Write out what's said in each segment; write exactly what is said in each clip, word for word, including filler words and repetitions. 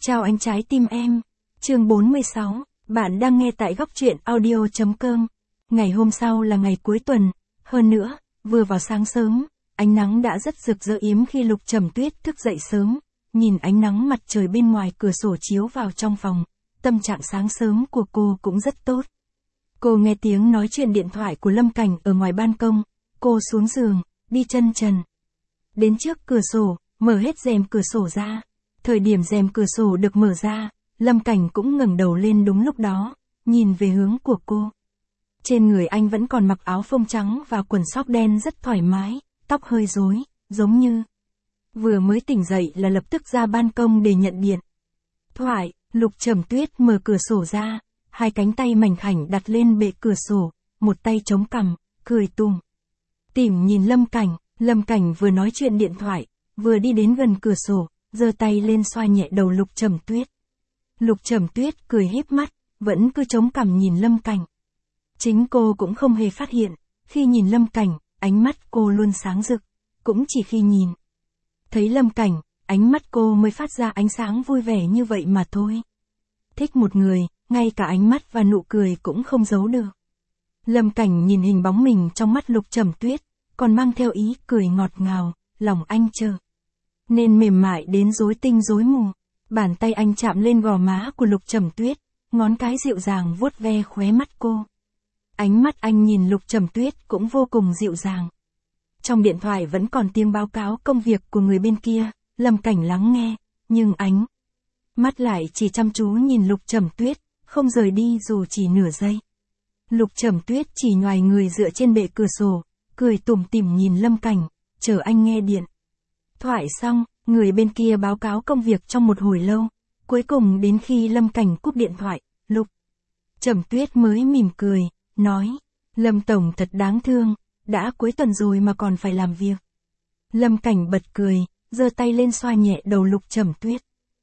Chào anh trái tim em. Chương bốn mươi sáu, bạn đang nghe tại góc truyện audio chấm com. Ngày hôm sau là ngày cuối tuần, hơn nữa, vừa vào sáng sớm, ánh nắng đã rất rực rỡ yếm khi Lục Trầm Tuyết thức dậy sớm, nhìn ánh nắng mặt trời bên ngoài cửa sổ chiếu vào trong phòng, tâm trạng sáng sớm của cô cũng rất tốt. Cô nghe tiếng nói chuyện điện thoại của Lâm Cảnh ở ngoài ban công, cô xuống giường, đi chân trần. Đến trước cửa sổ, mở hết rèm cửa sổ ra. Thời điểm rèm cửa sổ được mở ra, Lâm Cảnh cũng ngẩng đầu lên đúng lúc đó, nhìn về hướng của cô. Trên người anh vẫn còn mặc áo phông trắng và quần sóc đen rất thoải mái, tóc hơi rối, giống như vừa mới tỉnh dậy là lập tức ra ban công để nhận điện thoại. Lục Trầm Tuyết mở cửa sổ ra, hai cánh tay mảnh khảnh đặt lên bệ cửa sổ, một tay chống cằm, cười tùm tỉm nhìn Lâm Cảnh. Lâm Cảnh vừa nói chuyện điện thoại, vừa đi đến gần cửa sổ, giơ tay lên xoa nhẹ đầu Lục Trầm Tuyết. Lục Trầm Tuyết cười híp mắt, vẫn cứ chống cằm nhìn Lâm Cảnh. Chính cô cũng không hề phát hiện, khi nhìn Lâm Cảnh, ánh mắt cô luôn sáng rực, cũng chỉ khi nhìn thấy Lâm Cảnh, ánh mắt cô mới phát ra ánh sáng vui vẻ như vậy mà thôi. Thích một người, ngay cả ánh mắt và nụ cười cũng không giấu được. Lâm Cảnh nhìn hình bóng mình trong mắt Lục Trầm Tuyết, còn mang theo ý cười ngọt ngào, lòng anh chờ nên mềm mại đến rối tinh rối mù. Bàn tay anh chạm lên gò má của Lục Trầm Tuyết, ngón cái dịu dàng vuốt ve khóe mắt cô. Ánh mắt anh nhìn Lục Trầm Tuyết cũng vô cùng dịu dàng. Trong điện thoại vẫn còn tiếng báo cáo công việc của người bên kia, Lâm Cảnh lắng nghe, nhưng ánh mắt lại chỉ chăm chú nhìn Lục Trầm Tuyết, không rời đi dù chỉ nửa giây. Lục Trầm Tuyết chỉ nhoài người dựa trên bệ cửa sổ, cười tủm tỉm nhìn Lâm Cảnh, chờ anh nghe điện thoại xong. Người bên kia báo cáo công việc trong một hồi lâu, cuối cùng đến khi Lâm Cảnh cúp điện thoại, Lục Trầm Tuyết mới mỉm cười, nói, Lâm Tổng thật đáng thương, đã cuối tuần rồi mà còn phải làm việc. Lâm Cảnh bật cười, giơ tay lên xoa nhẹ đầu Lục Trầm Tuyết.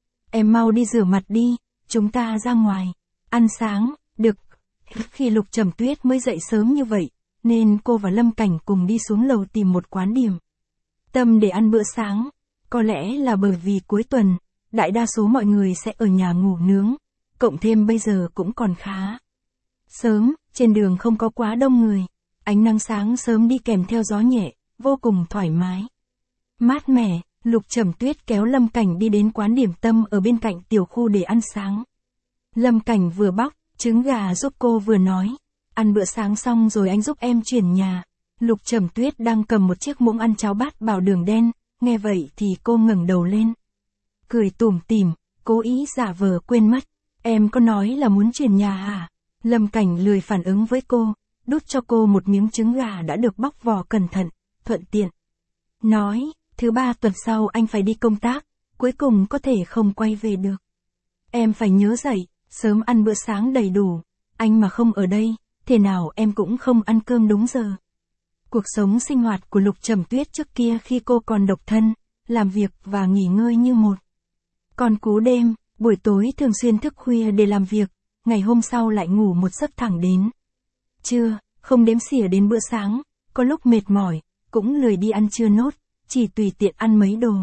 Em mau đi rửa mặt đi, chúng ta ra ngoài, ăn sáng, được. Khi Lục Trầm Tuyết mới dậy sớm như vậy, nên cô và Lâm Cảnh cùng đi xuống lầu tìm một quán điểm tâm để ăn bữa sáng. Có lẽ là bởi vì cuối tuần, đại đa số mọi người sẽ ở nhà ngủ nướng, cộng thêm bây giờ cũng còn khá sớm, trên đường không có quá đông người, ánh nắng sáng sớm đi kèm theo gió nhẹ, vô cùng thoải mái, mát mẻ. Lục Trầm Tuyết kéo Lâm Cảnh đi đến quán điểm tâm ở bên cạnh tiểu khu để ăn sáng. Lâm Cảnh vừa bóc trứng gà giúp cô vừa nói, ăn bữa sáng xong rồi anh giúp em chuyển nhà. Lục Trầm Tuyết đang cầm một chiếc muỗng ăn cháo bát bảo đường đen. Nghe vậy thì cô ngẩng đầu lên, cười tủm tỉm, cố ý giả vờ quên mất, em có nói là muốn chuyển nhà hả? Lâm Cảnh lười phản ứng với cô, đút cho cô một miếng trứng gà đã được bóc vỏ cẩn thận, thuận tiện nói, thứ ba tuần sau anh phải đi công tác, cuối cùng có thể không quay về được. Em phải nhớ dậy, sớm ăn bữa sáng đầy đủ, anh mà không ở đây, thế nào em cũng không ăn cơm đúng giờ. Cuộc sống sinh hoạt của Lục Trầm Tuyết trước kia khi cô còn độc thân, làm việc và nghỉ ngơi như một con cú đêm, buổi tối thường xuyên thức khuya để làm việc, ngày hôm sau lại ngủ một giấc thẳng đến trưa, không đếm xỉa đến bữa sáng, có lúc mệt mỏi, cũng lười đi ăn trưa nốt, chỉ tùy tiện ăn mấy đồ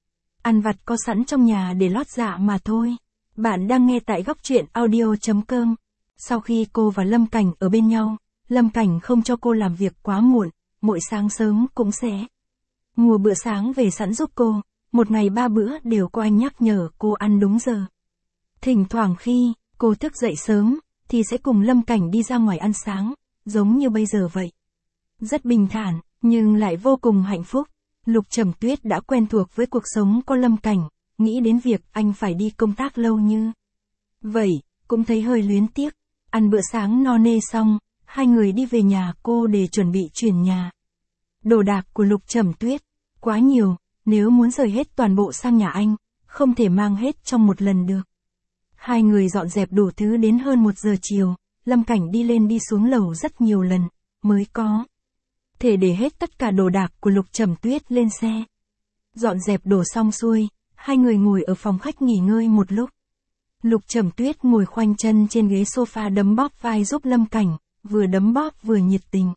ăn vặt có sẵn trong nhà để lót dạ mà thôi. Bạn đang nghe tại góc truyện audio chấm com. Sau khi cô và Lâm Cảnh ở bên nhau, Lâm Cảnh không cho cô làm việc quá muộn. Mỗi sáng sớm cũng sẽ mua bữa sáng về sẵn giúp cô, một ngày ba bữa đều có anh nhắc nhở cô ăn đúng giờ. Thỉnh thoảng khi cô thức dậy sớm, thì sẽ cùng Lâm Cảnh đi ra ngoài ăn sáng, giống như bây giờ vậy. Rất bình thản, nhưng lại vô cùng hạnh phúc. Lục Trầm Tuyết đã quen thuộc với cuộc sống có Lâm Cảnh, nghĩ đến việc anh phải đi công tác lâu như vậy, cũng thấy hơi luyến tiếc. Ăn bữa sáng no nê xong, hai người đi về nhà cô để chuẩn bị chuyển nhà. Đồ đạc của Lục Trầm Tuyết quá nhiều, nếu muốn rời hết toàn bộ sang nhà anh, không thể mang hết trong một lần được. Hai người dọn dẹp đủ thứ đến hơn một giờ chiều, Lâm Cảnh đi lên đi xuống lầu rất nhiều lần, mới có thể để hết tất cả đồ đạc của Lục Trầm Tuyết lên xe. Dọn dẹp đồ xong xuôi, hai người ngồi ở phòng khách nghỉ ngơi một lúc. Lục Trầm Tuyết ngồi khoanh chân trên ghế sofa đấm bóp vai giúp Lâm Cảnh, vừa đấm bóp vừa nhiệt tình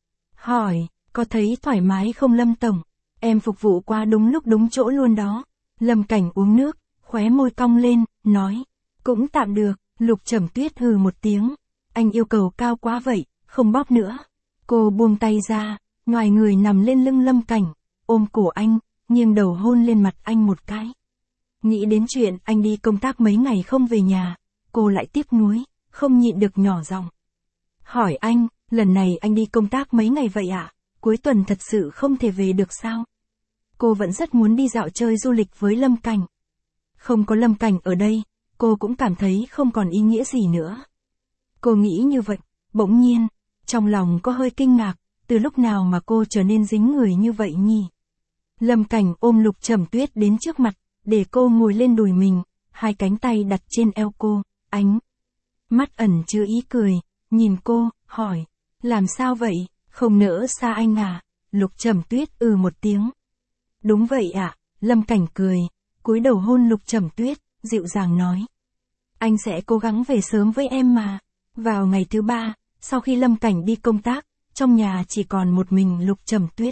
hỏi, có thấy thoải mái không Lâm Tổng? Em phục vụ qua đúng lúc đúng chỗ luôn đó. Lâm Cảnh uống nước, khoanh khóe môi cong lên, nói. Cũng tạm được, Lục Trầm Tuyết hừ một tiếng. Anh yêu cầu cao quá vậy, không bóp nữa. Cô buông tay ra, ngoài người nằm lên lưng Lâm Cảnh, ôm cổ anh, nghiêng đầu hôn lên mặt anh một cái. Nghĩ đến chuyện anh đi công tác mấy ngày không về nhà, cô lại tiếc nuối, không nhịn được nhỏ giọng. Hỏi anh, lần này anh đi công tác mấy ngày vậy ạ? Cuối tuần thật sự không thể về được sao? Cô vẫn rất muốn đi dạo chơi du lịch với Lâm Cảnh. Không có Lâm Cảnh ở đây, cô cũng cảm thấy không còn ý nghĩa gì nữa. Cô nghĩ như vậy, bỗng nhiên, trong lòng có hơi kinh ngạc, từ lúc nào mà cô trở nên dính người như vậy nhỉ? Lâm Cảnh ôm Lục Trầm Tuyết đến trước mặt, để cô ngồi lên đùi mình, hai cánh tay đặt trên eo cô, ánh mắt ẩn chứa ý cười, nhìn cô, hỏi, làm sao vậy, không nỡ xa anh à? Lục Trầm Tuyết ừ một tiếng. Đúng vậy ạ, à? Lâm Cảnh cười, cúi đầu hôn Lục Trầm Tuyết, dịu dàng nói. Anh sẽ cố gắng về sớm với em mà. Vào ngày thứ ba, sau khi Lâm Cảnh đi công tác, trong nhà chỉ còn một mình Lục Trầm Tuyết.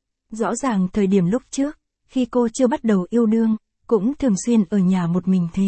Rõ ràng thời điểm lúc trước, khi cô chưa bắt đầu yêu đương, cũng thường xuyên ở nhà một mình thế.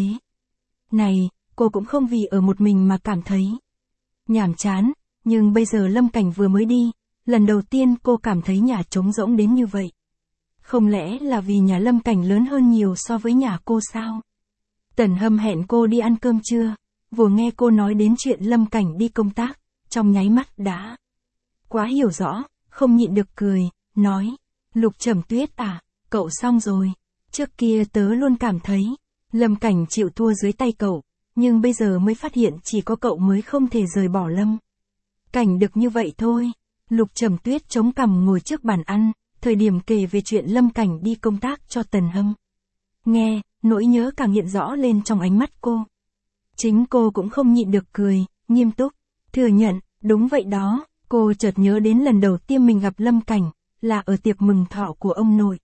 Này, cô cũng không vì ở một mình mà cảm thấy nhàm chán, nhưng bây giờ Lâm Cảnh vừa mới đi, lần đầu tiên cô cảm thấy nhà trống rỗng đến như vậy. Không lẽ là vì nhà Lâm Cảnh lớn hơn nhiều so với nhà cô sao? Tần Hâm hẹn cô đi ăn cơm trưa, vừa nghe cô nói đến chuyện Lâm Cảnh đi công tác, trong nháy mắt đã quá hiểu rõ, không nhịn được cười, nói, Lục Trầm Tuyết à, cậu xong rồi. Trước kia tớ luôn cảm thấy, Lâm Cảnh chịu thua dưới tay cậu, nhưng bây giờ mới phát hiện chỉ có cậu mới không thể rời bỏ Lâm Cảnh được như vậy thôi. Lục Trầm Tuyết chống cằm ngồi trước bàn ăn, thời điểm kể về chuyện Lâm Cảnh đi công tác cho Tần Hâm. Nghe, nỗi nhớ càng hiện rõ lên trong ánh mắt cô. Chính cô cũng không nhịn được cười, nghiêm túc, thừa nhận, đúng vậy đó, cô chợt nhớ đến lần đầu tiên mình gặp Lâm Cảnh, là ở tiệc mừng thọ của ông nội.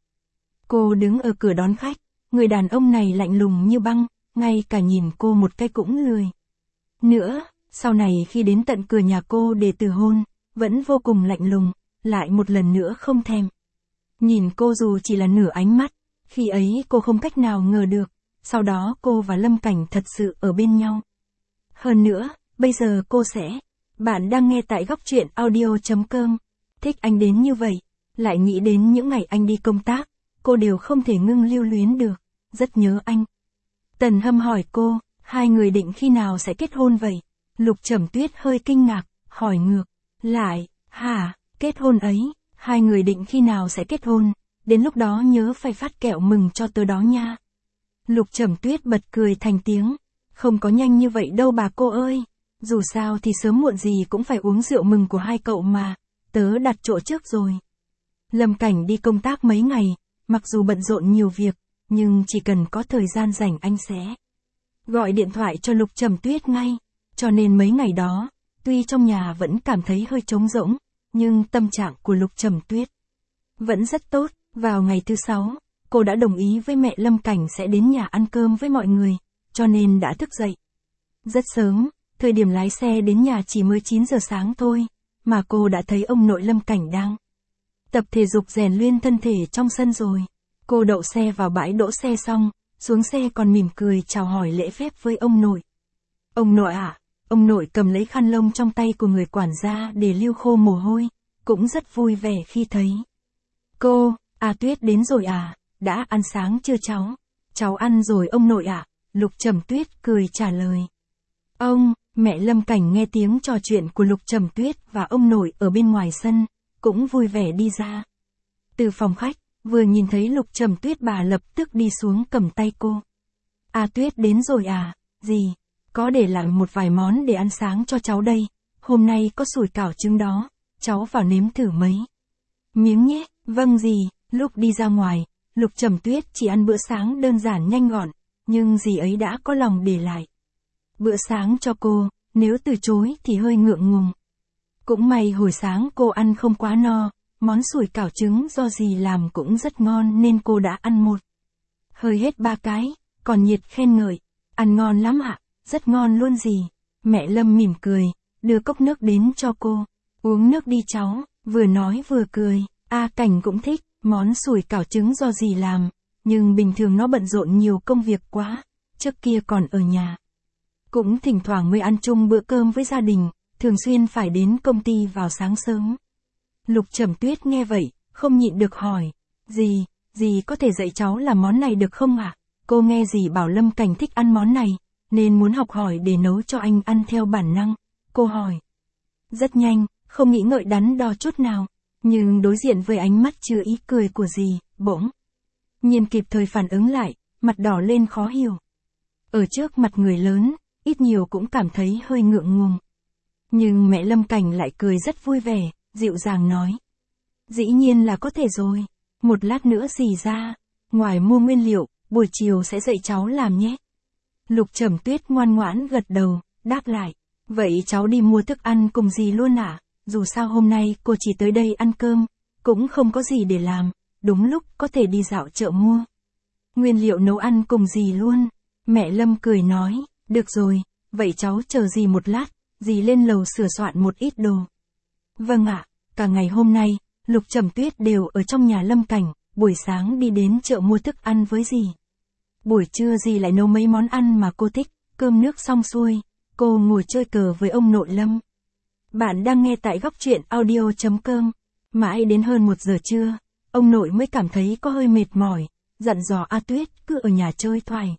Cô đứng ở cửa đón khách, người đàn ông này lạnh lùng như băng, ngay cả nhìn cô một cái cũng lười. Nữa, sau này khi đến tận cửa nhà cô để từ hôn, vẫn vô cùng lạnh lùng, lại một lần nữa không thèm nhìn cô dù chỉ là nửa ánh mắt. Khi ấy cô không cách nào ngờ được, sau đó cô và Lâm Cảnh thật sự ở bên nhau. Hơn nữa, bây giờ cô sẽ. Bạn đang nghe tại góc truyện audio chấm com. Thích anh đến như vậy, lại nghĩ đến những ngày anh đi công tác, cô đều không thể ngưng lưu luyến được, rất nhớ anh. Tần Hâm hỏi cô, hai người định khi nào sẽ kết hôn vậy? Lục Trầm Tuyết hơi kinh ngạc, hỏi ngược lại, hả, kết hôn ấy, hai người định khi nào sẽ kết hôn? Đến lúc đó nhớ phải phát kẹo mừng cho tớ đó nha. Lục Trầm Tuyết bật cười thành tiếng. Không có nhanh như vậy đâu bà cô ơi. Dù sao thì sớm muộn gì cũng phải uống rượu mừng của hai cậu mà. Tớ đặt chỗ trước rồi. Lâm Cảnh đi công tác mấy ngày, mặc dù bận rộn nhiều việc, nhưng chỉ cần có thời gian rảnh anh sẽ gọi điện thoại cho Lục Trầm Tuyết ngay. Cho nên mấy ngày đó, tuy trong nhà vẫn cảm thấy hơi trống rỗng, nhưng tâm trạng của Lục Trầm Tuyết vẫn rất tốt. Vào ngày thứ sáu, cô đã đồng ý với mẹ Lâm Cảnh sẽ đến nhà ăn cơm với mọi người, cho nên đã thức dậy rất sớm, thời điểm lái xe đến nhà chỉ mới chín giờ sáng thôi, mà cô đã thấy ông nội Lâm Cảnh đang tập thể dục rèn luyện thân thể trong sân rồi. Cô đậu xe vào bãi đỗ xe xong, xuống xe còn mỉm cười chào hỏi lễ phép với ông nội. Ông nội ạ, à? Ông nội cầm lấy khăn lông trong tay của người quản gia để lưu khô mồ hôi, cũng rất vui vẻ khi thấy cô. À Tuyết đến rồi à, đã ăn sáng chưa cháu? Cháu ăn rồi ông nội ạ. À? Lục Trầm Tuyết cười trả lời. Ông, mẹ Lâm Cảnh nghe tiếng trò chuyện của Lục Trầm Tuyết và ông nội ở bên ngoài sân, cũng vui vẻ đi ra. Từ phòng khách, vừa nhìn thấy Lục Trầm Tuyết bà lập tức đi xuống cầm tay cô. À Tuyết đến rồi à, gì? Có để lại một vài món để ăn sáng cho cháu đây, hôm nay có sủi cảo trứng đó, cháu vào nếm thử mấy miếng nhé. Vâng dì. Lúc đi ra ngoài, Lục Trầm Tuyết chỉ ăn bữa sáng đơn giản nhanh gọn, nhưng dì ấy đã có lòng để lại bữa sáng cho cô, nếu từ chối thì hơi ngượng ngùng. Cũng may hồi sáng cô ăn không quá no, món sủi cảo trứng do dì làm cũng rất ngon nên cô đã ăn một hơi hết ba cái, còn nhiệt khen ngợi, ăn ngon lắm ạ, rất ngon luôn dì. Mẹ Lâm mỉm cười, đưa cốc nước đến cho cô, uống nước đi cháu, vừa nói vừa cười. A Cảnh cũng thích món sủi cảo trứng do dì làm, nhưng bình thường nó bận rộn nhiều công việc quá, trước kia còn ở nhà. Cũng thỉnh thoảng mới ăn chung bữa cơm với gia đình, thường xuyên phải đến công ty vào sáng sớm. Lục Trầm Tuyết nghe vậy, không nhịn được hỏi, dì, dì có thể dạy cháu làm món này được không ạ? À? Cô nghe dì bảo Lâm Cảnh thích ăn món này, nên muốn học hỏi để nấu cho anh ăn theo bản năng. Cô hỏi. Rất nhanh, không nghĩ ngợi đắn đo chút nào, nhưng đối diện với ánh mắt chưa ý cười của dì, bỗng nhiên kịp thời phản ứng lại, mặt đỏ lên khó hiểu. Ở trước mặt người lớn, ít nhiều cũng cảm thấy hơi ngượng ngùng. Nhưng mẹ Lâm Cảnh lại cười rất vui vẻ, dịu dàng nói. Dĩ nhiên là có thể rồi, một lát nữa dì ra, ngoài mua nguyên liệu, buổi chiều sẽ dạy cháu làm nhé. Lục Trầm Tuyết ngoan ngoãn gật đầu, đáp lại. Vậy cháu đi mua thức ăn cùng dì luôn ạ? À? Dù sao hôm nay cô chỉ tới đây ăn cơm, cũng không có gì để làm, đúng lúc có thể đi dạo chợ mua nguyên liệu nấu ăn cùng dì luôn. Mẹ Lâm cười nói, được rồi, vậy cháu chờ dì một lát, dì lên lầu sửa soạn một ít đồ. Vâng ạ, cả ngày hôm nay, Lục Trầm Tuyết đều ở trong nhà Lâm Cảnh, buổi sáng đi đến chợ mua thức ăn với dì. Buổi trưa dì lại nấu mấy món ăn mà cô thích, cơm nước xong xuôi, cô ngồi chơi cờ với ông nội Lâm. Bạn đang nghe tại góc truyện audio chấm com. Mãi đến hơn một giờ trưa, ông nội mới cảm thấy có hơi mệt mỏi, dặn dò A Tuyết cứ ở nhà chơi thoải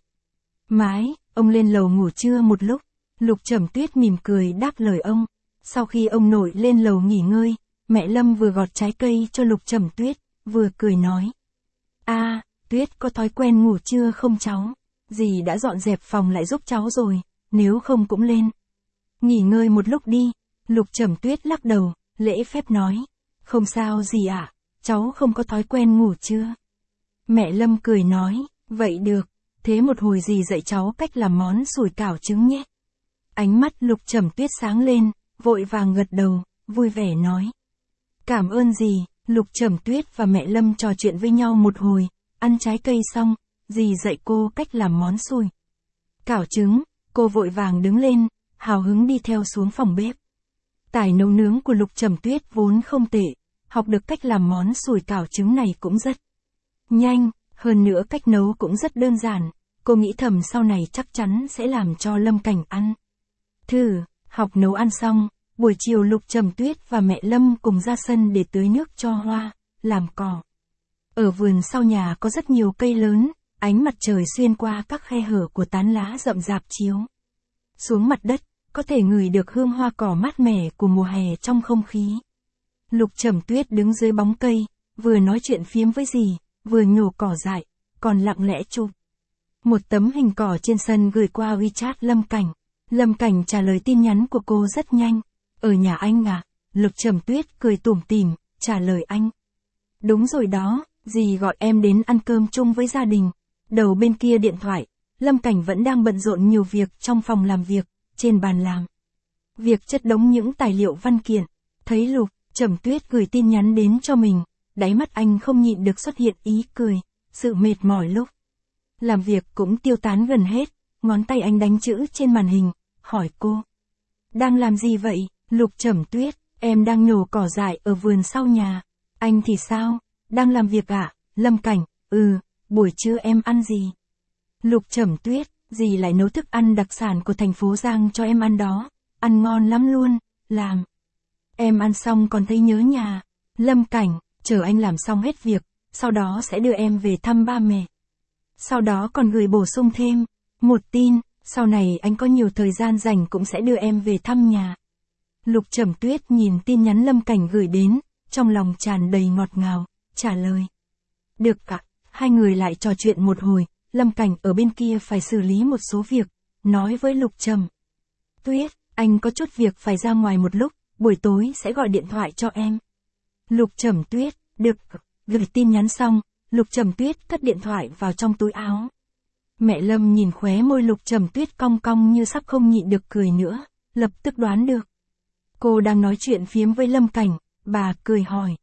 mái, ông lên lầu ngủ trưa một lúc. Lục Trầm Tuyết mỉm cười đáp lời ông. Sau khi ông nội lên lầu nghỉ ngơi, mẹ Lâm vừa gọt trái cây cho Lục Trầm Tuyết, vừa cười nói. A, à, Tuyết có thói quen ngủ trưa không cháu? Dì đã dọn dẹp phòng lại giúp cháu rồi, nếu không cũng lên nghỉ ngơi một lúc đi. Lục Trầm Tuyết lắc đầu, lễ phép nói. Không sao dì ạ, à, cháu không có thói quen ngủ trưa. Mẹ Lâm cười nói, vậy được, thế một hồi dì dạy cháu cách làm món sủi cảo trứng nhé. Ánh mắt Lục Trầm Tuyết sáng lên, vội vàng gật đầu, vui vẻ nói. Cảm ơn dì. Lục Trầm Tuyết và mẹ Lâm trò chuyện với nhau một hồi, ăn trái cây xong, dì dạy cô cách làm món sủi cảo trứng, cô vội vàng đứng lên, hào hứng đi theo xuống phòng bếp. Tài nấu nướng của Lục Trầm Tuyết vốn không tệ, học được cách làm món sủi cảo trứng này cũng rất nhanh, hơn nữa cách nấu cũng rất đơn giản, cô nghĩ thầm sau này chắc chắn sẽ làm cho Lâm Cảnh ăn thử. Học nấu ăn xong, buổi chiều Lục Trầm Tuyết và mẹ Lâm cùng ra sân để tưới nước cho hoa, làm cỏ. Ở vườn sau nhà có rất nhiều cây lớn, ánh mặt trời xuyên qua các khe hở của tán lá rậm rạp chiếu xuống mặt đất, có thể ngửi được hương hoa cỏ mát mẻ của mùa hè trong không khí. Lục Trầm Tuyết đứng dưới bóng cây, vừa nói chuyện phiếm với dì, vừa nhổ cỏ dại, còn lặng lẽ chụp một tấm hình cỏ trên sân gửi qua WeChat Lâm Cảnh. Lâm Cảnh trả lời tin nhắn của cô rất nhanh. Ở nhà anh à? Lục Trầm Tuyết cười tủm tỉm, trả lời anh. Đúng rồi đó, dì gọi em đến ăn cơm chung với gia đình. Đầu bên kia điện thoại, Lâm Cảnh vẫn đang bận rộn nhiều việc trong phòng làm việc, trên bàn làm việc chất đống những tài liệu văn kiện. Thấy Lục Trầm Tuyết gửi tin nhắn đến cho mình, đáy mắt anh không nhịn được xuất hiện ý cười, sự mệt mỏi lúc làm việc cũng tiêu tán gần hết, ngón tay anh đánh chữ trên màn hình, hỏi cô. Đang làm gì vậy? Lục Trầm Tuyết, em đang nhổ cỏ dại ở vườn sau nhà. Anh thì sao? Đang làm việc ạ? À? Lâm Cảnh, ừ, buổi trưa em ăn gì? Lục Trầm Tuyết, dì lại nấu thức ăn đặc sản của thành phố Giang cho em ăn đó, ăn ngon lắm luôn, làm. Em ăn xong còn thấy nhớ nhà. Lâm Cảnh, chờ anh làm xong hết việc, sau đó sẽ đưa em về thăm ba mẹ. Sau đó còn gửi bổ sung thêm một tin, sau này anh có nhiều thời gian rảnh cũng sẽ đưa em về thăm nhà. Lục Trầm Tuyết nhìn tin nhắn Lâm Cảnh gửi đến, trong lòng tràn đầy ngọt ngào, trả lời. Được ạ, hai người lại trò chuyện một hồi, Lâm Cảnh ở bên kia phải xử lý một số việc, nói với Lục Trầm Tuyết, anh có chút việc phải ra ngoài một lúc, buổi tối sẽ gọi điện thoại cho em. Lục Trầm Tuyết, được, gửi tin nhắn xong, Lục Trầm Tuyết cất điện thoại vào trong túi áo. Mẹ Lâm nhìn khóe môi Lục Trầm Tuyết cong cong như sắp không nhịn được cười nữa, lập tức đoán được. Cô đang nói chuyện phiếm với Lâm Cảnh, bà cười hỏi.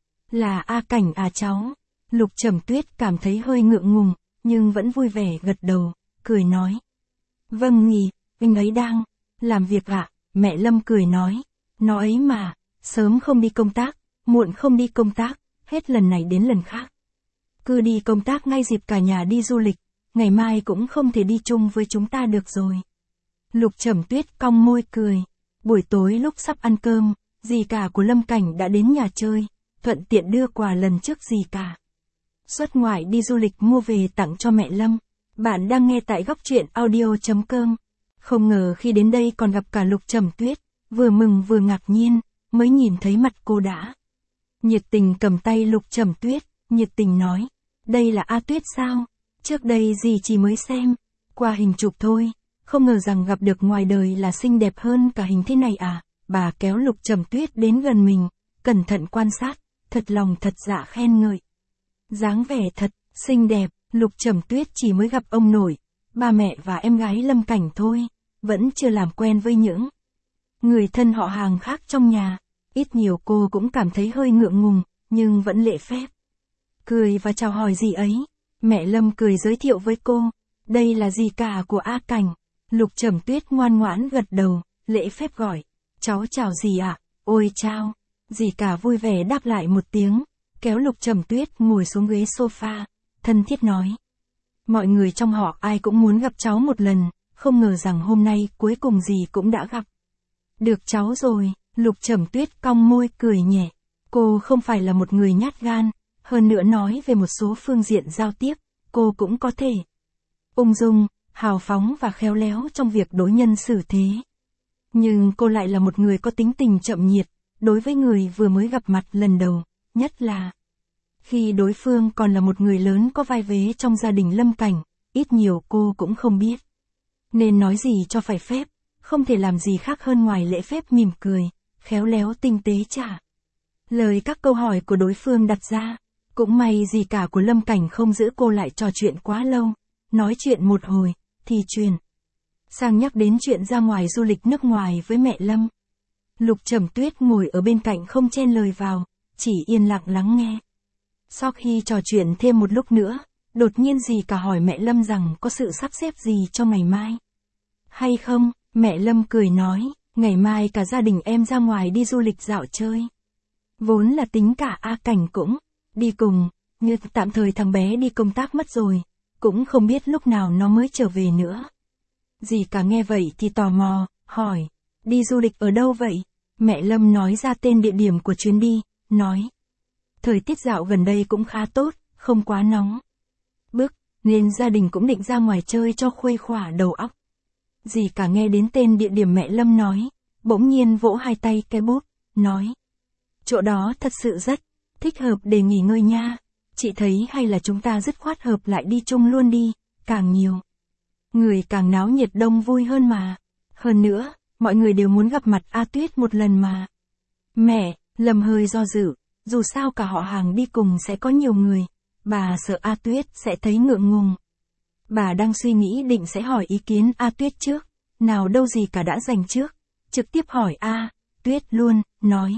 Là A Cảnh à cháu? Lục Trầm Tuyết cảm thấy hơi ngượng ngùng, nhưng vẫn vui vẻ gật đầu, cười nói. Vâng nhỉ, anh ấy đang làm việc ạ, à? Mẹ Lâm cười nói. Nó ấy mà, sớm không đi công tác, muộn không đi công tác, hết lần này đến lần khác. cứ đi công tác ngay dịp cả nhà đi du lịch, ngày mai cũng không thể đi chung với chúng ta được rồi. Lục Trầm Tuyết cong môi cười. Buổi tối lúc sắp ăn cơm, dì cả của Lâm Cảnh đã đến nhà chơi, thuận tiện đưa quà lần trước dì cả. Xuất ngoại đi du lịch mua về tặng cho mẹ Lâm. Bạn đang nghe tại góc truyện audio.com. Không ngờ khi đến đây còn gặp cả Lục Trầm Tuyết, vừa mừng vừa ngạc nhiên, mới nhìn thấy mặt cô đã. Nhiệt tình cầm tay Lục Trầm Tuyết, nhiệt tình nói, đây là A Tuyết sao? Trước đây dì chỉ mới xem, qua hình chụp thôi, không ngờ rằng gặp được ngoài đời là xinh đẹp hơn cả hình thế này à? Bà kéo Lục Trầm Tuyết đến gần mình, cẩn thận quan sát, thật lòng thật dạ khen ngợi. Dáng vẻ thật, xinh đẹp, Lục Trầm Tuyết chỉ mới gặp ông nội, ba mẹ và em gái Lâm Cảnh thôi, vẫn chưa làm quen với những người thân họ hàng khác trong nhà. Ít nhiều cô cũng cảm thấy hơi ngượng ngùng, nhưng vẫn lễ phép cười và chào hỏi dì ấy. Mẹ Lâm cười giới thiệu với cô, đây là dì cả của A Cảnh. Lục Trầm Tuyết ngoan ngoãn gật đầu, lễ phép gọi, cháu chào dì ạ. Ôi chào. Dì cả vui vẻ đáp lại một tiếng, kéo Lục Trầm Tuyết ngồi xuống ghế sofa, thân thiết nói. Mọi người trong họ ai cũng muốn gặp cháu một lần, không ngờ rằng hôm nay cuối cùng dì cũng đã gặp được cháu rồi. Lục Trầm Tuyết cong môi cười nhẹ. Cô không phải là một người nhát gan, hơn nữa nói về một số phương diện giao tiếp, cô cũng có thể ung dung, hào phóng và khéo léo trong việc đối nhân xử thế. Nhưng cô lại là một người có tính tình chậm nhiệt, đối với người vừa mới gặp mặt lần đầu, nhất là khi đối phương còn là một người lớn có vai vế trong gia đình Lâm Cảnh, ít nhiều cô cũng không biết nên nói gì cho phải phép, không thể làm gì khác hơn ngoài lễ phép mỉm cười, khéo léo tinh tế trả lời các câu hỏi của đối phương đặt ra. Cũng may dì cả của Lâm Cảnh không giữ cô lại trò chuyện quá lâu, nói chuyện một hồi, thì truyền sang nhắc đến chuyện ra ngoài du lịch nước ngoài với mẹ Lâm. Lục Trầm Tuyết ngồi ở bên cạnh không chen lời vào, chỉ yên lặng lắng nghe. Sau khi trò chuyện thêm một lúc nữa, đột nhiên dì cả hỏi mẹ Lâm rằng có sự sắp xếp gì cho ngày mai hay không. Mẹ Lâm cười nói, ngày mai cả gia đình em ra ngoài đi du lịch dạo chơi. Vốn là tính cả A Cảnh cũng đi cùng, nhưng tạm thời thằng bé đi công tác mất rồi, cũng không biết lúc nào nó mới trở về nữa. Dì cả nghe vậy thì tò mò, hỏi, đi du lịch ở đâu vậy? Mẹ Lâm nói ra tên địa điểm của chuyến đi, nói, thời tiết dạo gần đây cũng khá tốt, không quá nóng bức, nên gia đình cũng định ra ngoài chơi cho khuây khỏa đầu óc. Dì cả nghe đến tên địa điểm mẹ Lâm nói, bỗng nhiên vỗ hai tay cái bút, nói, chỗ đó thật sự rất thích hợp để nghỉ ngơi nha. Chị thấy hay là chúng ta dứt khoát hợp lại đi chung luôn đi, càng nhiều người càng náo nhiệt đông vui hơn mà. Hơn nữa, mọi người đều muốn gặp mặt A Tuyết một lần mà. Mẹ Lâm hơi do dự, dù sao cả họ hàng đi cùng sẽ có nhiều người, bà sợ A Tuyết sẽ thấy ngượng ngùng. Bà đang suy nghĩ định sẽ hỏi ý kiến A Tuyết trước, nào đâu gì cả đã dành trước, trực tiếp hỏi A Tuyết luôn, nói.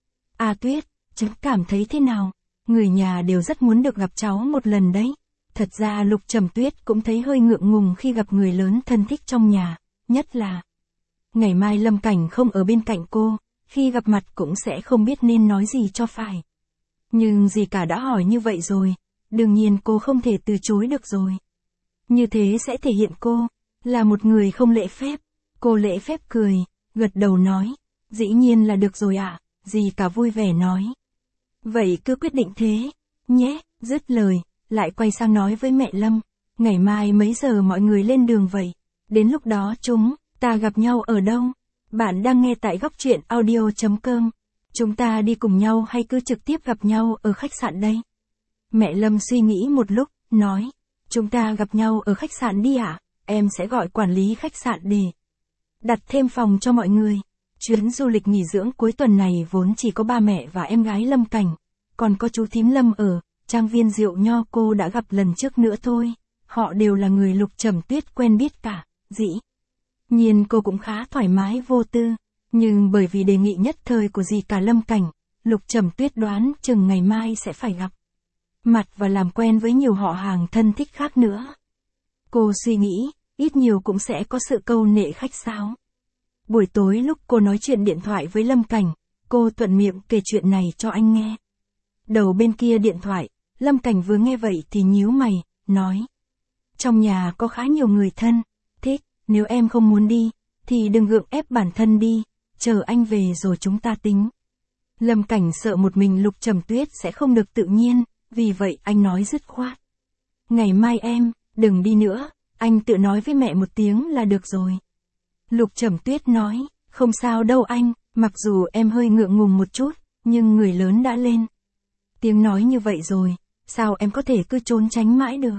A Tuyết, cháu cảm thấy thế nào? Người nhà đều rất muốn được gặp cháu một lần đấy. Thật ra Lục Trầm Tuyết cũng thấy hơi ngượng ngùng khi gặp người lớn thân thích trong nhà, nhất là ngày mai Lâm Cảnh không ở bên cạnh cô, khi gặp mặt cũng sẽ không biết nên nói gì cho phải. Nhưng dì cả đã hỏi như vậy rồi, đương nhiên cô không thể từ chối được rồi. Như thế sẽ thể hiện cô là một người không lễ phép. Cô lễ phép cười, gật đầu nói, dĩ nhiên là được rồi ạ. Dì cả vui vẻ nói, vậy cứ quyết định thế nhé. Dứt lời, lại quay sang nói với mẹ Lâm, ngày mai mấy giờ mọi người lên đường vậy? Đến lúc đó chúng ta gặp nhau ở đâu? Bạn đang nghe tại góc truyện audio.com. Chúng ta đi cùng nhau hay cứ trực tiếp gặp nhau ở khách sạn đây? Mẹ Lâm suy nghĩ một lúc, nói, chúng ta gặp nhau ở khách sạn đi ạ. Em sẽ gọi quản lý khách sạn để đặt thêm phòng cho mọi người. Chuyến du lịch nghỉ dưỡng cuối tuần này vốn chỉ có ba mẹ và em gái Lâm Cảnh, còn có chú thím Lâm ở trang viên Rượu Nho cô đã gặp lần trước nữa thôi. Họ đều là người Lục Trầm Tuyết quen biết cả, dĩ nhiên cô cũng khá thoải mái vô tư, nhưng bởi vì đề nghị nhất thời của dì cả Lâm Cảnh, Lục Trầm Tuyết đoán chừng ngày mai sẽ phải gặp mặt và làm quen với nhiều họ hàng thân thích khác nữa. Cô suy nghĩ, ít nhiều cũng sẽ có sự câu nệ khách sáo. Buổi tối lúc cô nói chuyện điện thoại với Lâm Cảnh, cô thuận miệng kể chuyện này cho anh nghe. Đầu bên kia điện thoại, Lâm Cảnh vừa nghe vậy thì nhíu mày, nói. Trong nhà có khá nhiều người thân, thích, nếu em không muốn đi, thì đừng gượng ép bản thân đi, chờ anh về rồi chúng ta tính. Lâm Cảnh sợ một mình Lục Trầm Tuyết sẽ không được tự nhiên, vì vậy anh nói dứt khoát. Ngày mai em, đừng đi nữa, anh tự nói với mẹ một tiếng là được rồi. Lục Trầm Tuyết nói, không sao đâu anh, mặc dù em hơi ngượng ngùng một chút, nhưng người lớn đã lên tiếng nói như vậy rồi, sao em có thể cứ trốn tránh mãi được.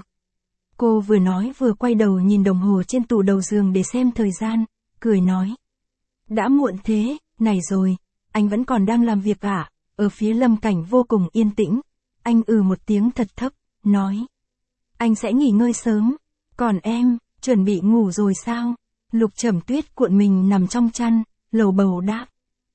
Cô vừa nói vừa quay đầu nhìn đồng hồ trên tủ đầu giường để xem thời gian, cười nói. Đã muộn thế, này rồi, anh vẫn còn đang làm việc à? Ở phía Lâm Cảnh vô cùng yên tĩnh, anh ừ một tiếng thật thấp, nói. Anh sẽ nghỉ ngơi sớm, còn em, chuẩn bị ngủ rồi sao? Lục Trầm Tuyết cuộn mình nằm trong chăn, lầu bầu đáp.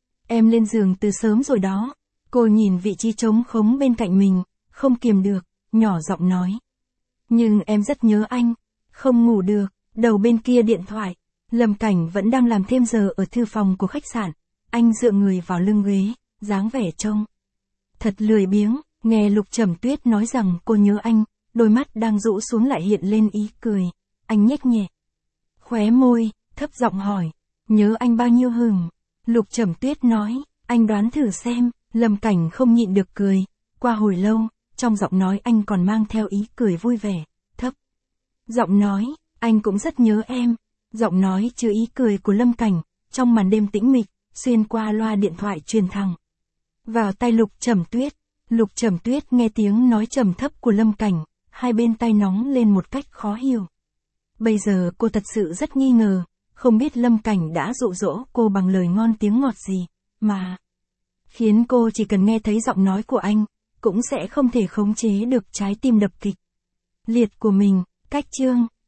Em lên giường từ sớm rồi đó. Cô nhìn vị trí trống khống bên cạnh mình, không kiềm được, nhỏ giọng nói. Nhưng em rất nhớ anh, không ngủ được. Đầu bên kia điện thoại, Lâm Cảnh vẫn đang làm thêm giờ ở thư phòng của khách sạn. Anh dựa người vào lưng ghế, dáng vẻ trông thật lười biếng. Nghe Lục Trầm Tuyết nói rằng cô nhớ anh, đôi mắt đang rũ xuống lại hiện lên ý cười. Anh nhếch nhẹ khóe môi, thấp giọng hỏi. Nhớ anh bao nhiêu hừng? Lục Trầm Tuyết nói. Anh đoán thử xem. Lâm Cảnh không nhịn được cười. Qua hồi lâu, trong giọng nói anh còn mang theo ý cười vui vẻ, thấp giọng nói. Anh cũng rất nhớ em. Giọng nói chứa ý cười của Lâm Cảnh, trong màn đêm tĩnh mịch, xuyên qua loa điện thoại truyền thẳng vào tai Lục Trầm Tuyết. Lục Trầm Tuyết nghe tiếng nói trầm thấp của Lâm Cảnh, hai bên tay nóng lên một cách khó hiểu. Bây giờ cô thật sự rất nghi ngờ, không biết Lâm Cảnh đã dụ dỗ cô bằng lời ngon tiếng ngọt gì, mà khiến cô chỉ cần nghe thấy giọng nói của anh, cũng sẽ không thể khống chế được trái tim đập kịch liệt của mình. Cách chương